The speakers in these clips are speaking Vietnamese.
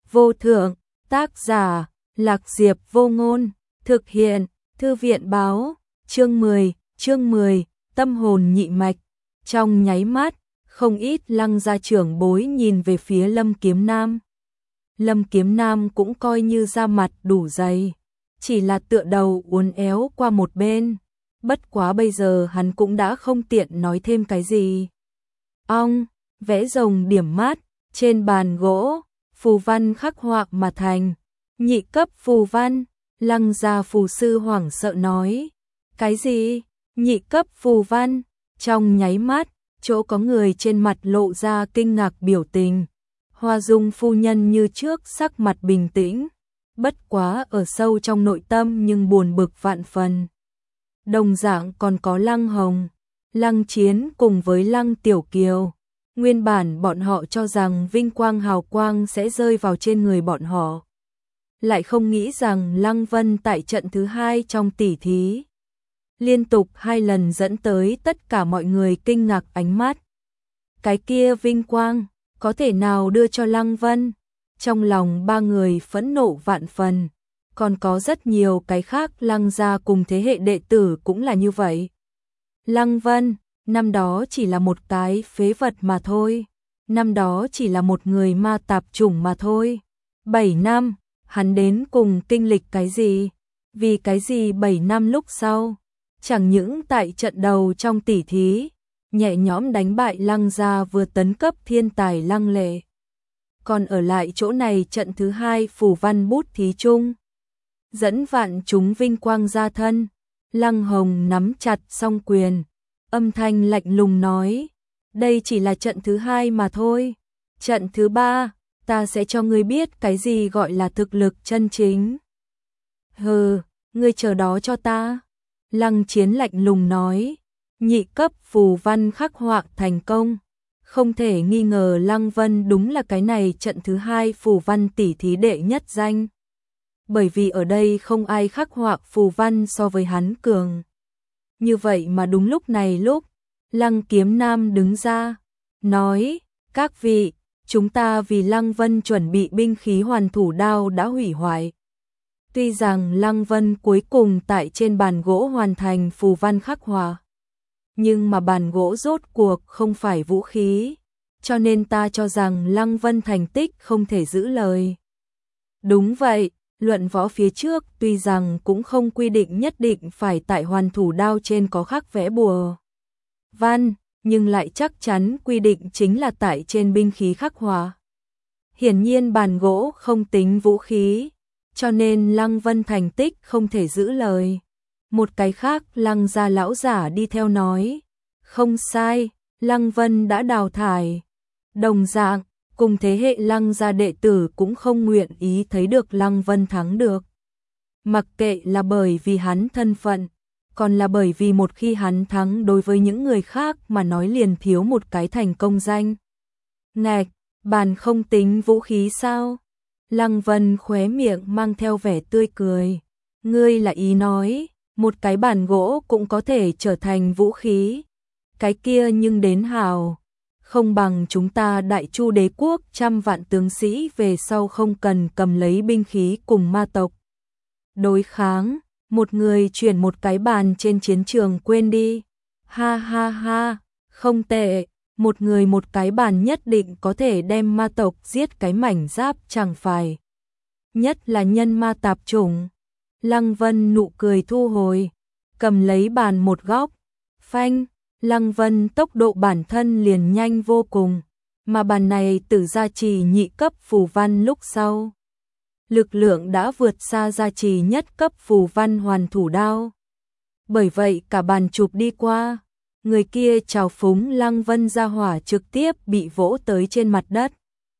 vô thượng, tác giả, Lạc Diệp Vô Ngôn, thực hiện, Thư viện báo, chương 10, tâm hồn nhị mạch. Trong nháy mắt, không ít Lăng gia trưởng bối nhìn về phía Lâm Kiếm Nam. Lâm Kiếm Nam cũng coi như da mặt đủ dày, chỉ là tựa đầu uốn éo qua một bên. Bất quá bây giờ hắn cũng đã không tiện nói thêm cái gì. Ong, vẽ rồng điểm mát, trên bàn gỗ, phù văn khắc họa mà thành. Nhị cấp phù văn, Lăng gia phù sư hoảng sợ nói. Cái gì? Nhị cấp phù văn? Trong nháy mắt, chỗ có người trên mặt lộ ra kinh ngạc biểu tình. Hoa Dung phu nhân như trước sắc mặt bình tĩnh, bất quá ở sâu trong nội tâm nhưng buồn bực vạn phần. Đồng dạng còn có Lăng Hồng, Lăng Chiến cùng với Lăng Tiểu Kiều. Nguyên bản bọn họ cho rằng vinh quang hào quang sẽ rơi vào trên người bọn họ. Lại không nghĩ rằng Lăng Vân tại trận thứ 2 trong tỷ thí, liên tục 2 lần dẫn tới tất cả mọi người kinh ngạc ánh mắt. Cái kia vinh quang, có thể nào đưa cho Lăng Vân? Trong lòng ba người phẫn nộ vạn phần. Còn có rất nhiều cái khác Lăng gia cùng thế hệ đệ tử cũng là như vậy. Lăng Vân, năm đó chỉ là một cái phế vật mà thôi. Năm đó chỉ là một người ma tạp chủng mà thôi. 7 năm, hắn đến cùng kinh lịch cái gì? Vì cái gì 7 năm lúc sau? Chẳng những tại trận đầu trong tỷ thí, nhẹ nhõm đánh bại Lăng gia vừa tấn cấp thiên tài Lăng Lệ. Còn ở lại chỗ này trận thứ 2 phù văn bút thí chung. Dẫn vạn chúng vinh quang ra thân. Lăng Hồng nắm chặt song quyền, âm thanh lạnh lùng nói. Đây chỉ là trận thứ 2 mà thôi. Trận thứ 3, ta sẽ cho ngươi biết cái gì gọi là thực lực chân chính. Hừ, ngươi chờ đó cho ta. Lăng Chiến lạnh lùng nói. Nhị cấp phù văn khắc họa thành công. Không thể nghi ngờ Lăng Vân đúng là cái này trận thứ 2 phù văn tỷ thí đệ nhất danh. Bởi vì ở đây không ai khắc họa phù văn so với hắn cường. Như vậy mà đúng lúc này Lăng Kiếm Nam đứng ra, nói, các vị, chúng ta vì Lăng Vân chuẩn bị binh khí hoàn thủ đao đã hủy hoại. Tuy rằng Lăng Vân cuối cùng tại trên bàn gỗ hoàn thành phù văn khắc họa, nhưng mà bàn gỗ rốt cuộc không phải vũ khí, cho nên ta cho rằng Lăng Vân thành tích không thể giữ lời. Đúng vậy, luận võ phía trước tuy rằng cũng không quy định nhất định phải tại hoàn thủ đao trên có khắc vẽ bùa văn, nhưng lại chắc chắn quy định chính là tại trên binh khí khắc họa. Hiển nhiên bàn gỗ không tính vũ khí, cho nên Lăng Vân thành tích không thể giữ lời. Một cái khác Lăng gia lão giả đi theo nói, không sai, Lăng Vân đã đào thải. Đồng dạng, cùng thế hệ Lăng gia đệ tử cũng không nguyện ý thấy được Lăng Vân thắng được. Mặc kệ là bởi vì hắn thân phận, còn là bởi vì một khi hắn thắng đối với những người khác mà nói liền thiếu một cái thành công danh. Ngạch, bàn không tính vũ khí sao? Lăng Vân khóe miệng mang theo vẻ tươi cười. Ngươi là ý nói, một cái bàn gỗ cũng có thể trở thành vũ khí. Cái kia nhưng đến hào. Không bằng chúng ta Đại Chu đế quốc 100 vạn tướng sĩ về sau không cần cầm lấy binh khí cùng ma tộc đối kháng, một người chuyển một cái bàn trên chiến trường quên đi. Ha ha ha, không tệ, một người một cái bàn nhất định có thể đem ma tộc giết cái mảnh giáp chẳng phải. Nhất là nhân ma tạp chủng. Lăng Vân nụ cười thu hồi, cầm lấy bàn một góc, phanh. Lăng Vân tốc độ bản thân liền nhanh vô cùng, mà bàn này từ gia trì nhị cấp phù văn lúc sau. Lực lượng đã vượt xa gia trì nhất cấp phù văn hoàn thủ đao. Bởi vậy cả bàn chụp đi qua, người kia trào phúng Lăng Vân ra hỏa trực tiếp bị vỗ tới trên mặt đất.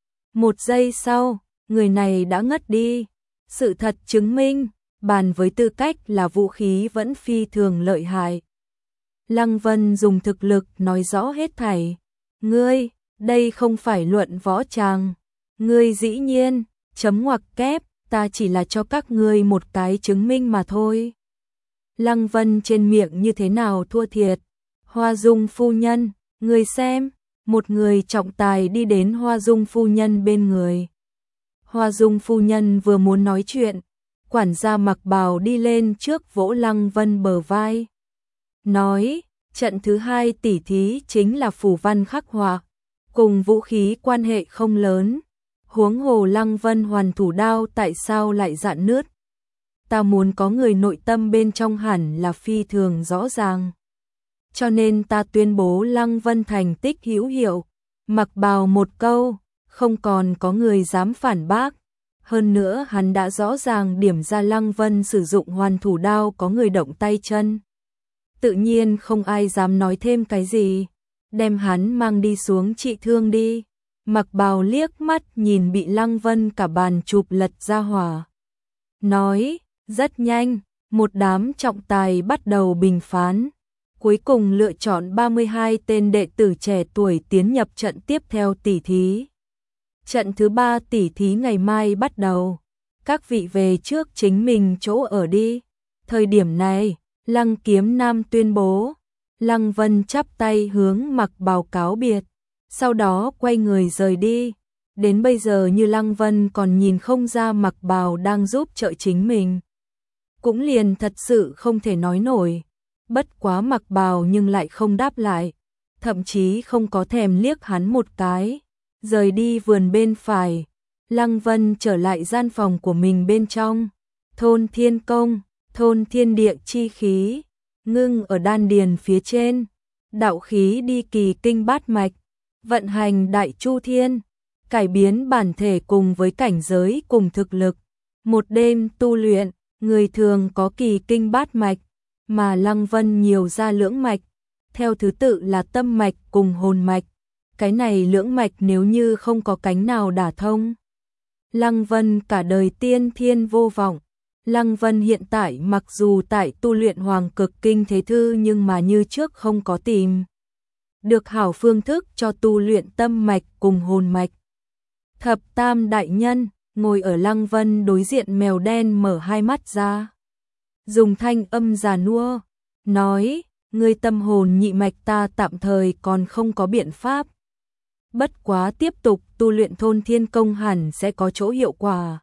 Một giây sau, người này đã ngất đi. Sự thật chứng minh, bàn với tư cách là vũ khí vẫn phi thường lợi hại. Lăng Vân dùng thực lực nói rõ hết thảy. Ngươi, đây không phải luận võ tràng. Ngươi dĩ nhiên, chấm ngoặc kép, ta chỉ là cho các ngươi một cái chứng minh mà thôi. Lăng Vân trên miệng như thế nào thua thiệt. Hoa Dung phu nhân, ngươi xem, một người trọng tài đi đến Hoa Dung phu nhân bên người. Hoa Dung phu nhân vừa muốn nói chuyện, quản gia mặc bào đi lên trước vỗ Lăng Vân bờ vai. Nói, trận thứ 2 tỉ thí chính là phù văn khắc họa, cùng vũ khí quan hệ không lớn. Huống hồ Lăng Vân hoàn thủ đao tại sao lại rạn nứt? Ta muốn có người nội tâm bên trong hẳn là phi thường rõ ràng. Cho nên ta tuyên bố Lăng Vân thành tích hữu hiệu, mặc bào một câu, không còn có người dám phản bác. Hơn nữa hắn đã rõ ràng điểm ra Lăng Vân sử dụng hoàn thủ đao có người động tay chân. Tự nhiên không ai dám nói thêm cái gì, đem hắn mang đi xuống trị thương đi. Mặc bào liếc mắt nhìn bị Lăng Vân cả bàn chụp lật ra hỏa. Nói, rất nhanh, một đám trọng tài bắt đầu bình phán. Cuối cùng lựa chọn 32 tên đệ tử trẻ tuổi tiến nhập trận tiếp theo tỉ thí. Trận thứ 3 tỉ thí ngày mai bắt đầu. Các vị về trước chính mình chỗ ở đi. Thời điểm này, Lăng Kiếm Nam tuyên bố. Lăng Vân chắp tay hướng mặc bào cáo biệt. Sau đó quay người rời đi. Đến bây giờ như Lăng Vân còn nhìn không ra mặc bào đang giúp trợ chính mình. Cũng liền thật sự không thể nói nổi. Bất quá mặc bào nhưng lại không đáp lại. Thậm chí không có thèm liếc hắn một cái. Rời đi vườn bên phải. Lăng Vân trở lại gian phòng của mình bên trong. Thôn Thiên Công, thôn thiên địa chi khí. Ngưng ở đan điền phía trên. Đạo khí đi kỳ kinh bát mạch. Vận hành đại chu thiên. Cải biến bản thể cùng với cảnh giới cùng thực lực. Một đêm tu luyện, người thường có kỳ kinh bát mạch, mà Lăng Vân nhiều ra lưỡng mạch, theo thứ tự là tâm mạch cùng hồn mạch. Cái này lưỡng mạch nếu như không có cánh nào đả thông, Lăng Vân cả đời tiên thiên vô vọng. Lăng Vân hiện tại mặc dù tại tu luyện Hoàng Cực Kinh Thế Thư nhưng mà như trước không có tìm được hảo phương thức cho tu luyện tâm mạch cùng hồn mạch. Thập Tam đại nhân ngồi ở Lăng Vân đối diện mèo đen mở hai mắt ra. Dùng thanh âm già nua, nói, ngươi tâm hồn nhị mạch ta tạm thời còn không có biện pháp. Bất quá tiếp tục tu luyện thôn thiên công hẳn sẽ có chỗ hiệu quả.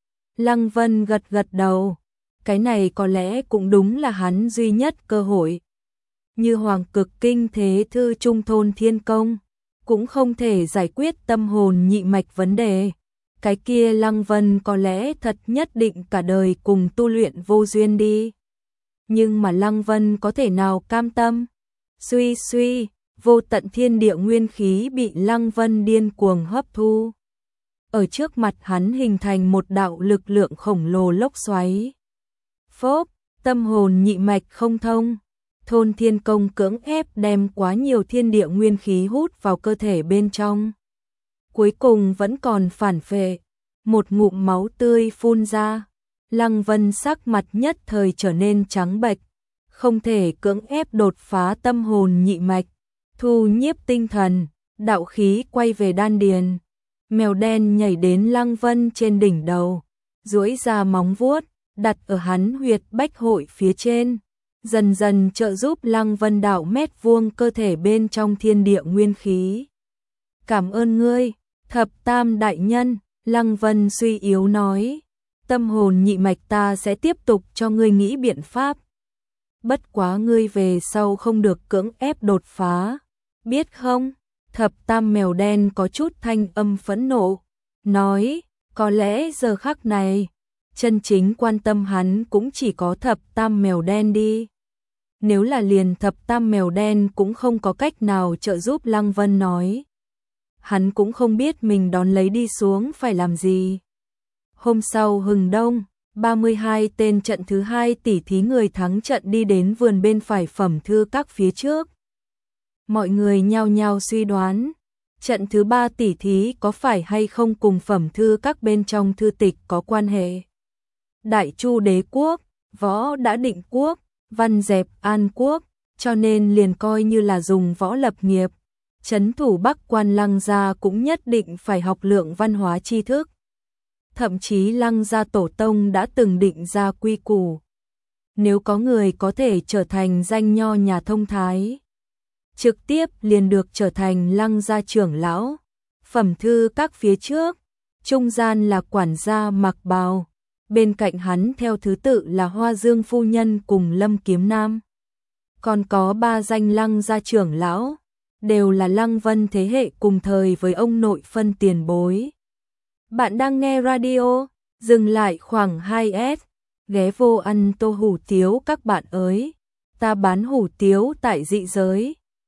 Lăng Vân gật gật đầu, cái này có lẽ cũng đúng là hắn duy nhất cơ hội. Như Hoàng Cực Kinh Thế Thư Trung thôn thiên công, cũng không thể giải quyết tâm hồn nhị mạch vấn đề. Cái kia Lăng Vân có lẽ thật nhất định cả đời cùng tu luyện vô duyên đi. Nhưng mà Lăng Vân có thể nào cam tâm? Suy suy, vô tận thiên địa nguyên khí bị Lăng Vân điên cuồng hấp thu. Ở trước mặt hắn hình thành một đạo lực lượng khổng lồ lốc xoáy. Phốp, tâm hồn nhị mạch không thông. Thôn thiên công cưỡng ép đem quá nhiều thiên địa nguyên khí hút vào cơ thể bên trong. Cuối cùng vẫn còn phản phệ, một ngụm máu tươi phun ra. Lăng Vân sắc mặt nhất thời trở nên trắng bệch, không thể cưỡng ép đột phá tâm hồn nhị mạch, thu nhiếp tinh thần, đạo khí quay về đan điền. Mèo đen nhảy đến Lăng Vân trên đỉnh đầu, duỗi ra móng vuốt, đặt ở hắn huyệt bách hội phía trên, dần dần trợ giúp Lăng Vân đạo mét vuông cơ thể bên trong thiên địa nguyên khí. Cảm ơn ngươi, Thập Tam đại nhân, Lăng Vân suy yếu nói, tâm hồn nhị mạch ta sẽ tiếp tục cho ngươi nghĩ biện pháp. Bất quá ngươi về sau không được cưỡng ép đột phá, biết không? Thập Tam mèo đen có chút thanh âm phẫn nộ, nói, có lẽ giờ khắc này, chân chính quan tâm hắn cũng chỉ có Thập Tam mèo đen đi. Nếu là liền Thập Tam mèo đen cũng không có cách nào trợ giúp Lăng Vân nói. Hắn cũng không biết mình đón lấy đi xuống phải làm gì. Hôm sau hừng đông, 32 tên trận thứ 2 tỉ thí người thắng trận đi đến vườn bên phải phẩm thư các phía trước. Mọi người nhao nhao suy đoán, trận thứ 3 tỉ thí có phải hay không cùng phẩm thư các bên trong thư tịch có quan hệ. Đại Chu đế quốc, võ đã định quốc, văn dẹp an quốc, cho nên liền coi như là dùng võ lập nghiệp. Trấn thủ Bắc Quan Lăng gia cũng nhất định phải học lượng văn hóa tri thức. Thậm chí Lăng gia tổ tông đã từng định ra quy củ. Nếu có người có thể trở thành danh nho nhà thông thái, trực tiếp liền được trở thành Lăng gia trưởng lão. Phẩm thư các phía trước, trung gian là quản gia mặc bào, bên cạnh hắn theo thứ tự là Hoa Dương phu nhân cùng Lâm Kiếm Nam. Còn có 3 danh Lăng gia trưởng lão, đều là Lăng Vân thế hệ cùng thời với ông nội phân tiền bối. Bạn đang nghe radio, dừng lại khoảng 2S, ghé vô ăn tô hủ tiếu các bạn ơi. Ta bán hủ tiếu tại dị giới,